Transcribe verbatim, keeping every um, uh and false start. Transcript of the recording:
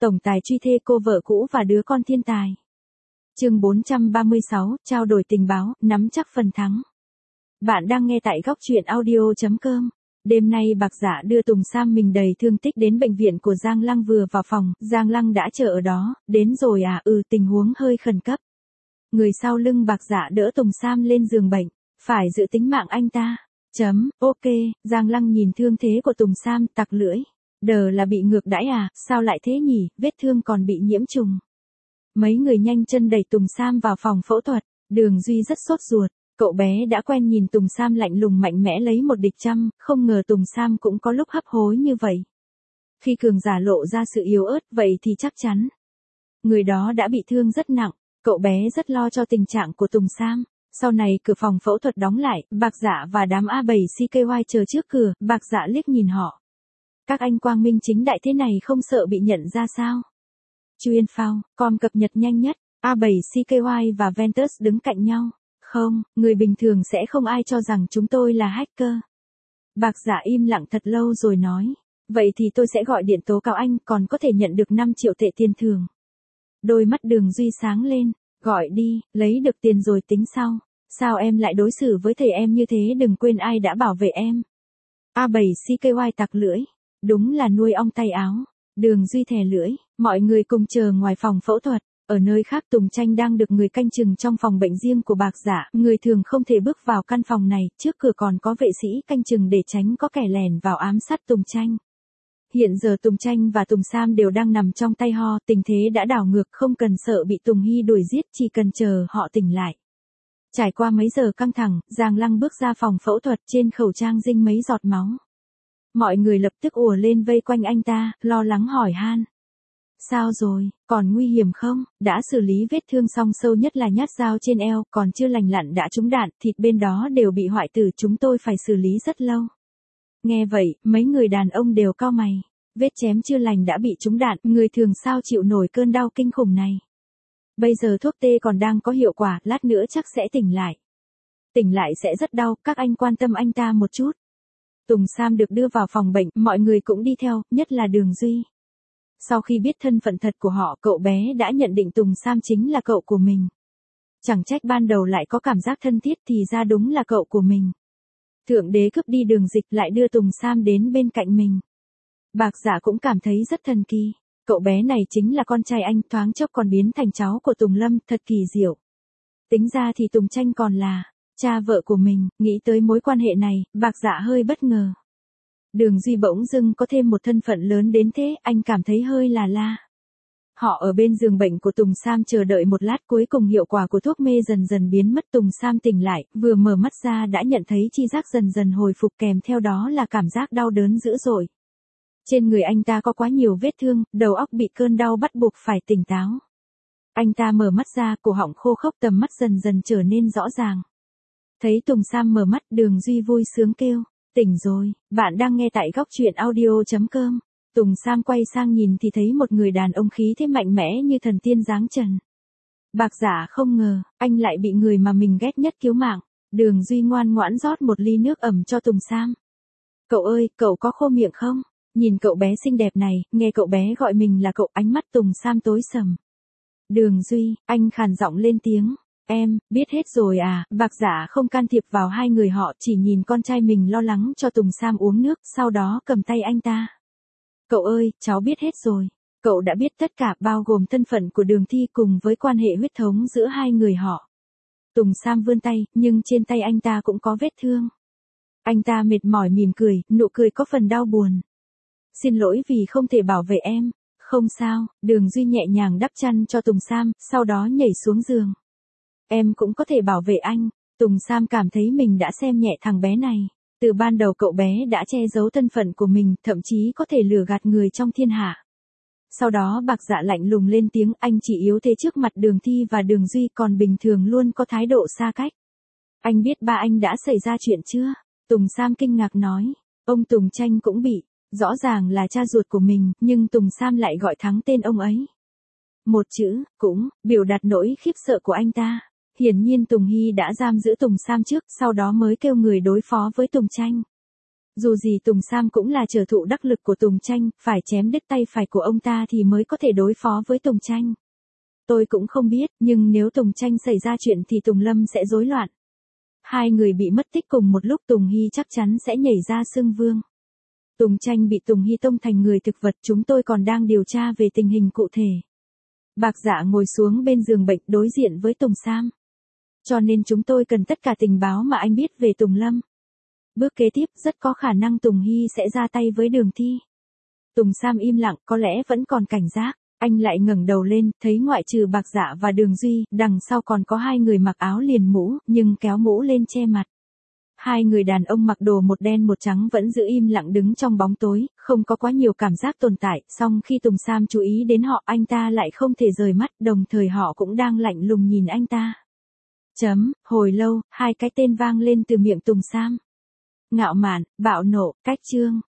tổng tài truy thê cô vợ cũ và đứa con thiên tài. Chương bốn trăm ba mươi sáu, trao đổi tình báo, nắm chắc phần thắng. Bạn đang nghe tại góc truyện audio chấm com. Đêm nay Bạc Dạ đưa Tùng Sam mình đầy thương tích đến bệnh viện của Giang Lăng vừa vào phòng, Giang Lăng đã chờ ở đó, đến rồi à, ừ tình huống hơi khẩn cấp. Người sau lưng Bạc Dạ đỡ Tùng Sam lên giường bệnh, phải giữ tính mạng anh ta. Chấm, ok, Giang Lăng nhìn thương thế của Tùng Sam tặc lưỡi. Đờ là bị ngược đãi à, sao lại thế nhỉ, vết thương còn bị nhiễm trùng. Mấy người nhanh chân đẩy Tùng Sam vào phòng phẫu thuật, Đường Duy rất sốt ruột. Cậu bé đã quen nhìn Tùng Sam lạnh lùng mạnh mẽ lấy một địch trăm, không ngờ Tùng Sam cũng có lúc hấp hối như vậy. Khi cường giả lộ ra sự yếu ớt vậy thì chắc chắn người đó đã bị thương rất nặng, cậu bé rất lo cho tình trạng của Tùng Sam. Sau này cửa phòng phẫu thuật đóng lại, Bạc Dạ và đám A bảy C K Y chờ trước cửa, Bạc Dạ liếc nhìn họ. Các anh quang minh chính đại thế này không sợ bị nhận ra sao? Chuyên phao, com cập nhật nhanh nhất, A bảy C K Y và Ventus đứng cạnh nhau. Không, người bình thường sẽ không ai cho rằng chúng tôi là hacker. Bạc Dạ im lặng thật lâu rồi nói. Vậy thì tôi sẽ gọi điện tố cáo anh, còn có thể nhận được năm triệu tệ tiền thưởng. Đôi mắt Đường Duy sáng lên. Gọi đi, lấy được tiền rồi tính sau. Sao em lại đối xử với thầy em như thế, đừng quên ai đã bảo vệ em. A bảy C K Y tặc lưỡi. Đúng là nuôi ong tay áo. Đường Duy thè lưỡi, mọi người cùng chờ ngoài phòng phẫu thuật. Ở nơi khác Tùng Tranh đang được người canh chừng trong phòng bệnh riêng của Bạc Dạ, người thường không thể bước vào căn phòng này, trước cửa còn có vệ sĩ canh chừng để tránh có kẻ lẻn vào ám sát Tùng Tranh. Hiện giờ Tùng Tranh và Tùng Sam đều đang nằm trong tay ho, tình thế đã đảo ngược, không cần sợ bị Tùng Hy đuổi giết, chỉ cần chờ họ tỉnh lại. Trải qua mấy giờ căng thẳng, Giang Lăng bước ra phòng phẫu thuật, trên khẩu trang dinh mấy giọt máu. Mọi người lập tức ùa lên vây quanh anh ta, lo lắng hỏi han. Sao rồi, còn nguy hiểm không? Đã xử lý vết thương xong, sâu nhất là nhát dao trên eo, còn chưa lành lặn đã trúng đạn, thịt bên đó đều bị hoại tử, chúng tôi phải xử lý rất lâu. Nghe vậy, mấy người đàn ông đều cau mày. Vết chém chưa lành đã bị trúng đạn, người thường sao chịu nổi cơn đau kinh khủng này. Bây giờ thuốc tê còn đang có hiệu quả, lát nữa chắc sẽ tỉnh lại. Tỉnh lại sẽ rất đau, các anh quan tâm anh ta một chút. Tùng Sam được đưa vào phòng bệnh, mọi người cũng đi theo, nhất là Đường Duy. Sau khi biết thân phận thật của họ, cậu bé đã nhận định Tùng Sam chính là cậu của mình. Chẳng trách ban đầu lại có cảm giác thân thiết, thì ra đúng là cậu của mình. Thượng đế cướp đi Đường Dịch lại đưa Tùng Sam đến bên cạnh mình. Bạc Dạ cũng cảm thấy rất thần kỳ. Cậu bé này chính là con trai anh, thoáng chốc còn biến thành cháu của Tùng Lâm, thật kỳ diệu. Tính ra thì Tùng Tranh còn là cha vợ của mình, nghĩ tới mối quan hệ này, Bạc Dạ hơi bất ngờ. Đường Duy bỗng dưng có thêm một thân phận lớn đến thế, anh cảm thấy hơi là la. Họ ở bên giường bệnh của Tùng Sam chờ đợi một lát, cuối cùng hiệu quả của thuốc mê dần dần biến mất. Tùng Sam tỉnh lại, vừa mở mắt ra đã nhận thấy chi giác dần dần hồi phục, kèm theo đó là cảm giác đau đớn dữ dội. Trên người anh ta có quá nhiều vết thương, đầu óc bị cơn đau bắt buộc phải tỉnh táo. Anh ta mở mắt ra, cổ họng khô khốc, tầm mắt dần dần trở nên rõ ràng. Thấy Tùng Sam mở mắt, Đường Duy vui sướng kêu. Tỉnh rồi, bạn đang nghe tại góc truyện audio chấm com. Tùng Sam quay sang nhìn thì thấy một người đàn ông khí thế mạnh mẽ như thần tiên giáng trần. Bạc Dạ không ngờ, anh lại bị người mà mình ghét nhất cứu mạng. Đường Duy ngoan ngoãn rót một ly nước ẩm cho Tùng Sam. Cậu ơi, cậu có khô miệng không? Nhìn cậu bé xinh đẹp này, nghe cậu bé gọi mình là cậu, ánh mắt Tùng Sam tối sầm. Đường Duy, anh khàn giọng lên tiếng. Em, biết hết rồi à, Bạc Dạ không can thiệp vào hai người họ, chỉ nhìn con trai mình lo lắng cho Tùng Sam uống nước, sau đó cầm tay anh ta. Cậu ơi, cháu biết hết rồi. Cậu đã biết tất cả, bao gồm thân phận của Đường Thi cùng với quan hệ huyết thống giữa hai người họ. Tùng Sam vươn tay, nhưng trên tay anh ta cũng có vết thương. Anh ta mệt mỏi mỉm cười, nụ cười có phần đau buồn. Xin lỗi vì không thể bảo vệ em. Không sao, Đường Duy nhẹ nhàng đắp chăn cho Tùng Sam, sau đó nhảy xuống giường. Em cũng có thể bảo vệ anh. Tùng Sam cảm thấy mình đã xem nhẹ thằng bé này. Từ ban đầu cậu bé đã che giấu thân phận của mình, thậm chí có thể lừa gạt người trong thiên hạ. Sau đó Bạc Dạ lạnh lùng lên tiếng, anh chỉ yếu thế trước mặt Đường Thi và Đường Duy, còn bình thường luôn có thái độ xa cách. Anh biết ba anh đã xảy ra chuyện chưa? Tùng Sam kinh ngạc nói. Ông Tùng Tranh cũng bị. Rõ ràng là cha ruột của mình, nhưng Tùng Sam lại gọi thắng tên ông ấy. Một chữ, cũng, biểu đạt nỗi khiếp sợ của anh ta. Hiển nhiên Tùng Hy đã giam giữ Tùng Sam trước, sau đó mới kêu người đối phó với Tùng Tranh. Dù gì Tùng Sam cũng là trở thụ đắc lực của Tùng Tranh, phải chém đứt tay phải của ông ta thì mới có thể đối phó với Tùng Tranh. Tôi cũng không biết, nhưng nếu Tùng Tranh xảy ra chuyện thì Tùng Lâm sẽ rối loạn. Hai người bị mất tích cùng một lúc, Tùng Hy chắc chắn sẽ nhảy ra xưng vương. Tùng Tranh bị Tùng Hy tông thành người thực vật, chúng tôi còn đang điều tra về tình hình cụ thể. Bạc Dạ ngồi xuống bên giường bệnh đối diện với Tùng Sam. Cho nên chúng tôi cần tất cả tình báo mà anh biết về Tùng Lâm. Bước kế tiếp, rất có khả năng Tùng Hy sẽ ra tay với Đường Thi. Tùng Sam im lặng, có lẽ vẫn còn cảnh giác. Anh lại ngẩng đầu lên, thấy ngoại trừ Bạc Dạ và Đường Duy, đằng sau còn có hai người mặc áo liền mũ, nhưng kéo mũ lên che mặt. Hai người đàn ông mặc đồ một đen một trắng vẫn giữ im lặng đứng trong bóng tối, không có quá nhiều cảm giác tồn tại, song khi Tùng Sam chú ý đến họ, anh ta lại không thể rời mắt, đồng thời họ cũng đang lạnh lùng nhìn anh ta. Chấm, hồi lâu, hai cái tên vang lên từ miệng Tùng Sam. Ngạo mạn, bạo nộ, cách trương.